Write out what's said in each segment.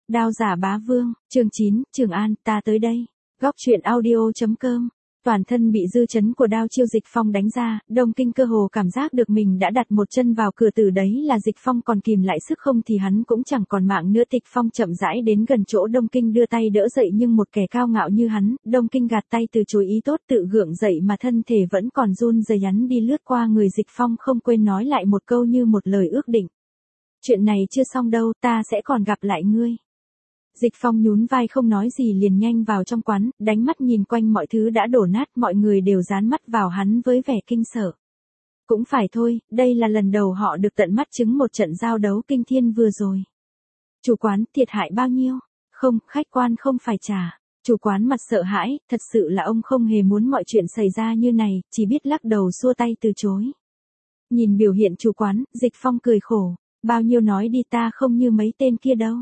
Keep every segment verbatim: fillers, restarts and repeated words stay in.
Đao giả bá vương, chương chín, Trường An, ta tới đây. Góc truyện audio.com. Toàn thân bị dư chấn của đao chiêu Dịch Phong đánh ra, Đông Kinh cơ hồ cảm giác được mình đã đặt một chân vào cửa tử, đấy là Dịch Phong còn kìm lại sức không thì hắn cũng chẳng còn mạng nữa. Tịch Phong chậm rãi đến gần chỗ Đông Kinh đưa tay đỡ dậy, nhưng một kẻ cao ngạo như hắn, Đông Kinh gạt tay từ chối ý tốt, tự gượng dậy mà thân thể vẫn còn run rẩy hắn đi lướt qua người Dịch Phong, không quên nói lại một câu như một lời ước định. Chuyện này chưa xong đâu, ta sẽ còn gặp lại ngươi. Dịch Phong nhún vai không nói gì liền nhanh vào trong quán, đánh mắt nhìn quanh mọi thứ đã đổ nát, mọi người đều dán mắt vào hắn với vẻ kinh sợ. Cũng phải thôi, đây là lần đầu họ được tận mắt chứng một trận giao đấu kinh thiên vừa rồi. Chủ quán, thiệt hại bao nhiêu? Không, khách quan không phải trả. Chủ quán mặt sợ hãi, thật sự là ông không hề muốn mọi chuyện xảy ra như này, chỉ biết lắc đầu xua tay từ chối. Nhìn biểu hiện chủ quán, Dịch Phong cười khổ. Bao nhiêu nói đi, ta không như mấy tên kia đâu.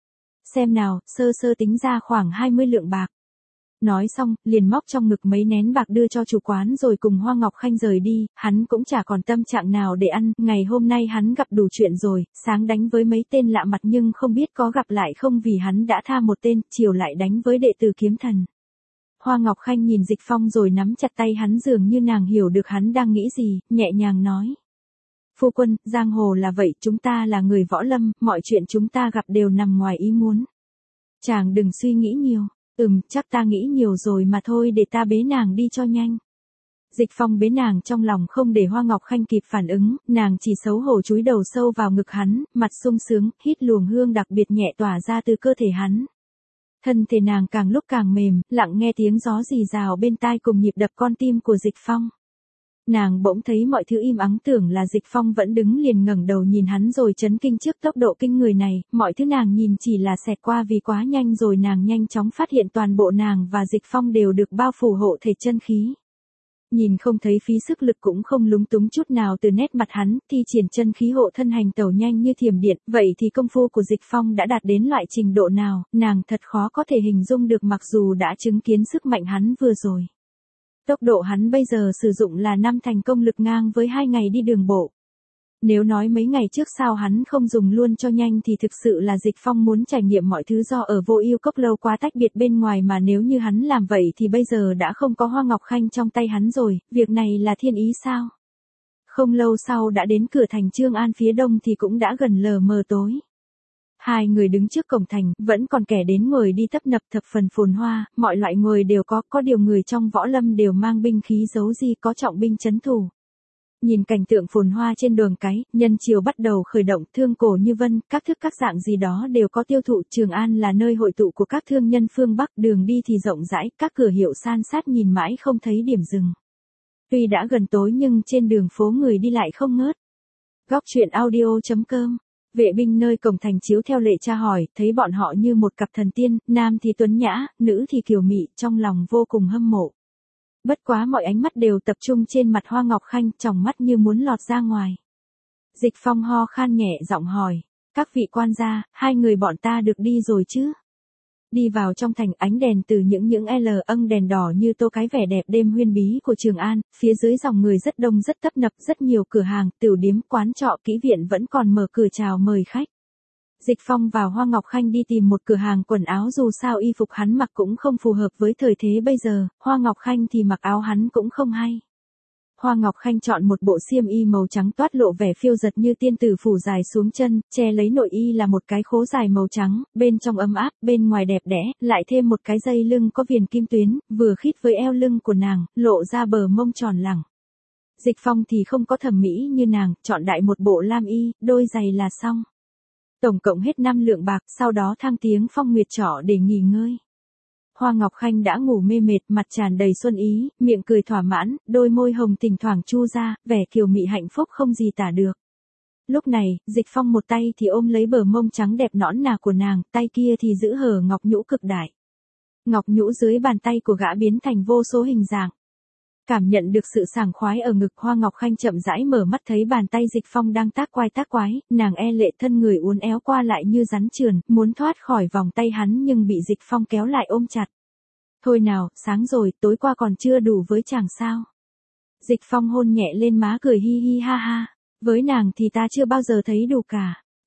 Xem nào, sơ sơ tính ra khoảng hai mươi lượng bạc. Nói xong, liền móc trong ngực mấy nén bạc đưa cho chủ quán rồi cùng Hoa Ngọc Khanh rời đi, hắn cũng chả còn tâm trạng nào để ăn, ngày hôm nay hắn gặp đủ chuyện rồi, sáng đánh với mấy tên lạ mặt nhưng không biết có gặp lại không vì hắn đã tha một tên, chiều lại đánh với đệ tử kiếm thần. Hoa Ngọc Khanh nhìn Dịch Phong rồi nắm chặt tay hắn, dường như nàng hiểu được hắn đang nghĩ gì, nhẹ nhàng nói. Phu quân, giang hồ là vậy, chúng ta là người võ lâm, mọi chuyện chúng ta gặp đều nằm ngoài ý muốn. Chàng đừng suy nghĩ nhiều. Ừm, chắc ta nghĩ nhiều rồi mà thôi, để ta bế nàng đi cho nhanh. Dịch Phong bế nàng trong lòng không để Hoa Ngọc Khanh kịp phản ứng, nàng chỉ xấu hổ chúi đầu sâu vào ngực hắn, mặt sung sướng, hít luồng hương đặc biệt nhẹ tỏa ra từ cơ thể hắn. Thân thể nàng càng lúc càng mềm, lặng nghe tiếng gió rì rào bên tai cùng nhịp đập con tim của Dịch Phong. Nàng bỗng thấy mọi thứ im ắng, tưởng là Dịch Phong vẫn đứng, liền ngẩng đầu nhìn hắn rồi chấn kinh trước tốc độ kinh người này, mọi thứ nàng nhìn chỉ là xẹt qua vì quá nhanh, rồi nàng nhanh chóng phát hiện toàn bộ nàng và Dịch Phong đều được bao phủ hộ thể chân khí. Nhìn không thấy phí sức lực cũng không lúng túng chút nào từ nét mặt hắn, thi triển chân khí hộ thân hành tẩu nhanh như thiểm điện, vậy thì công phu của Dịch Phong đã đạt đến loại trình độ nào, nàng thật khó có thể hình dung được mặc dù đã chứng kiến sức mạnh hắn vừa rồi. Tốc độ hắn bây giờ sử dụng là năm thành công lực ngang với hai ngày đi đường bộ. Nếu nói mấy ngày trước sao hắn không dùng luôn cho nhanh thì thực sự là Dịch Phong muốn trải nghiệm mọi thứ do ở Vô Ưu Cốc lâu quá tách biệt bên ngoài, mà nếu như hắn làm vậy thì bây giờ đã không có Hoa Ngọc Khanh trong tay hắn rồi, việc này là thiên ý sao? Không lâu sau đã đến cửa thành Trương An phía đông thì cũng đã gần lờ mờ tối. Hai người đứng trước cổng thành, vẫn còn kẻ đến người đi tấp nập thập phần phồn hoa, mọi loại người đều có, có điều người trong võ lâm đều mang binh khí giấu di, có trọng binh trấn thủ. Nhìn cảnh tượng phồn hoa trên đường cái, nhân chiều bắt đầu khởi động, thương cổ như vân, các thức các dạng gì đó đều có tiêu thụ. Trường An là nơi hội tụ của các thương nhân phương Bắc, đường đi thì rộng rãi, các cửa hiệu san sát nhìn mãi không thấy điểm dừng. Tuy đã gần tối nhưng trên đường phố người đi lại không ngớt. Góc truyện audio.com. Vệ binh nơi cổng thành chiếu theo lệ tra hỏi, thấy bọn họ như một cặp thần tiên, nam thì tuấn nhã, nữ thì kiều mị, trong lòng vô cùng hâm mộ. Bất quá mọi ánh mắt đều tập trung trên mặt Hoa Ngọc Khanh, tròng mắt như muốn lọt ra ngoài. Dịch Phong ho khan nhẹ giọng hỏi, các vị quan gia, hai người bọn ta được đi rồi chứ? Đi vào trong thành, ánh đèn từ những những L âng đèn đỏ như tô cái vẻ đẹp đêm huyên bí của Trường An, phía dưới dòng người rất đông rất tấp nập, rất nhiều cửa hàng, tửu điếm, quán trọ, kỹ viện vẫn còn mở cửa chào mời khách. Dịch Phong và Hoa Ngọc Khanh đi tìm một cửa hàng quần áo, dù sao y phục hắn mặc cũng không phù hợp với thời thế bây giờ, Hoa Ngọc Khanh thì mặc áo hắn cũng không hay. Hoa Ngọc Khanh chọn một bộ xiêm y màu trắng toát lộ vẻ phiêu dật như tiên tử phủ dài xuống chân, che lấy nội y là một cái khố dài màu trắng, bên trong ấm áp, bên ngoài đẹp đẽ, lại thêm một cái dây lưng có viền kim tuyến, vừa khít với eo lưng của nàng, lộ ra bờ mông tròn lẳng. Dịch Phong thì không có thẩm mỹ như nàng, chọn đại một bộ lam y, đôi giày là xong. Tổng cộng hết năm lượng bạc, sau đó thang tiếng Phong Nguyệt trọ để nghỉ ngơi. Hoa Ngọc Khanh đã ngủ mê mệt, mặt tràn đầy xuân ý, miệng cười thỏa mãn, đôi môi hồng thỉnh thoảng chu ra, vẻ kiều mị hạnh phúc không gì tả được. Lúc này, Dịch Phong một tay thì ôm lấy bờ mông trắng đẹp nõn nà của nàng, tay kia thì giữ hở ngọc nhũ cực đại. Ngọc nhũ dưới bàn tay của gã biến thành vô số hình dạng. Cảm nhận được sự sảng khoái ở ngực, Hoa Ngọc Khanh chậm rãi mở mắt thấy bàn tay Dịch Phong đang tác quái tác quái, nàng e lệ thân người uốn éo qua lại như rắn trườn, muốn thoát khỏi vòng tay hắn nhưng bị Dịch Phong kéo lại ôm chặt. Thôi nào, sáng rồi, tối qua còn chưa đủ với chàng sao? Dịch Phong hôn nhẹ lên má cười hi hi ha ha, với nàng thì ta chưa bao giờ thấy đủ cả.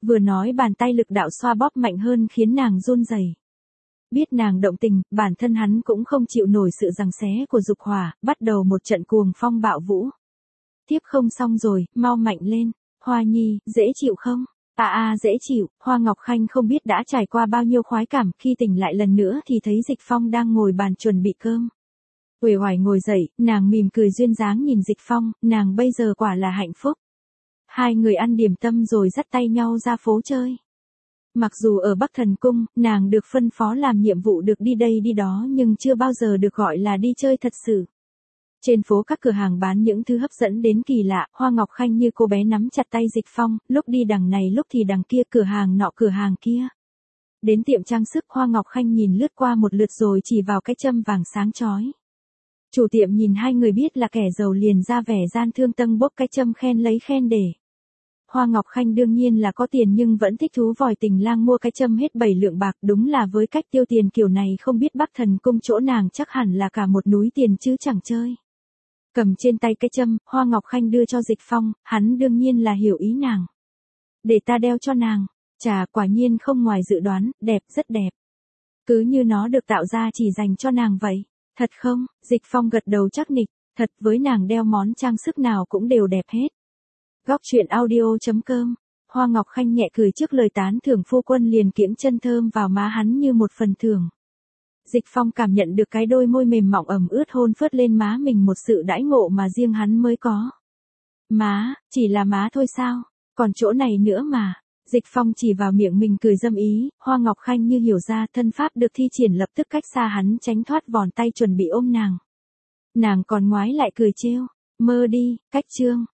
Vừa nói bàn tay lực đạo xoa bóp mạnh hơn khiến nàng run rẩy. Biết nàng động tình, bản thân hắn cũng không chịu nổi sự giằng xé của dục hỏa, bắt đầu một trận cuồng phong bạo vũ. Tiếp không xong rồi, mau mạnh lên. Hoa Nhi, dễ chịu không? À à dễ chịu. Hoa Ngọc Khanh không biết đã trải qua bao nhiêu khoái cảm, khi tỉnh lại lần nữa thì thấy Dịch Phong đang ngồi bàn chuẩn bị cơm. Uể oải ngồi dậy, nàng mỉm cười duyên dáng nhìn Dịch Phong, nàng bây giờ quả là hạnh phúc. Hai người ăn điểm tâm rồi dắt tay nhau ra phố chơi. Mặc dù ở Bắc Thần Cung, nàng được phân phó làm nhiệm vụ được đi đây đi đó nhưng chưa bao giờ được gọi là đi chơi thật sự. Trên phố các cửa hàng bán những thứ hấp dẫn đến kỳ lạ, Hoa Ngọc Khanh như cô bé nắm chặt tay Dịch Phong, lúc đi đằng này lúc thì đằng kia, cửa hàng nọ cửa hàng kia. Đến tiệm trang sức, Hoa Ngọc Khanh nhìn lướt qua một lượt rồi chỉ vào cái châm vàng sáng chói. Chủ tiệm nhìn hai người biết là kẻ giàu liền ra vẻ gian thương tâng bốc cái châm khen lấy khen để. Hoa Ngọc Khanh đương nhiên là có tiền nhưng vẫn thích thú vòi tình lang mua cái châm hết bảy lượng bạc, đúng là với cách tiêu tiền kiểu này không biết Bắc Thần Cung chỗ nàng chắc hẳn là cả một núi tiền chứ chẳng chơi. Cầm trên tay cái châm, Hoa Ngọc Khanh đưa cho Dịch Phong, hắn đương nhiên là hiểu ý nàng. Để ta đeo cho nàng. Chà, quả nhiên không ngoài dự đoán, đẹp, rất đẹp. Cứ như nó được tạo ra chỉ dành cho nàng vậy. Thật không? Dịch Phong gật đầu chắc nịch, thật, với nàng đeo món trang sức nào cũng đều đẹp hết. Góc truyện audio chấm com. Hoa Ngọc Khanh nhẹ cười trước lời tán thưởng, phu quân liền kiễng chân thơm vào má hắn như một phần thưởng. Dịch Phong cảm nhận được cái đôi môi mềm mỏng ẩm ướt hôn phớt lên má mình, một sự đãi ngộ mà riêng hắn mới có. Má, chỉ là má thôi sao? Còn chỗ này nữa mà. Dịch Phong chỉ vào miệng mình cười dâm ý, Hoa Ngọc Khanh như hiểu ra, thân pháp được thi triển lập tức cách xa hắn tránh thoát vòn tay chuẩn bị ôm nàng. Nàng còn ngoái lại cười trêu, mơ đi, cách trương.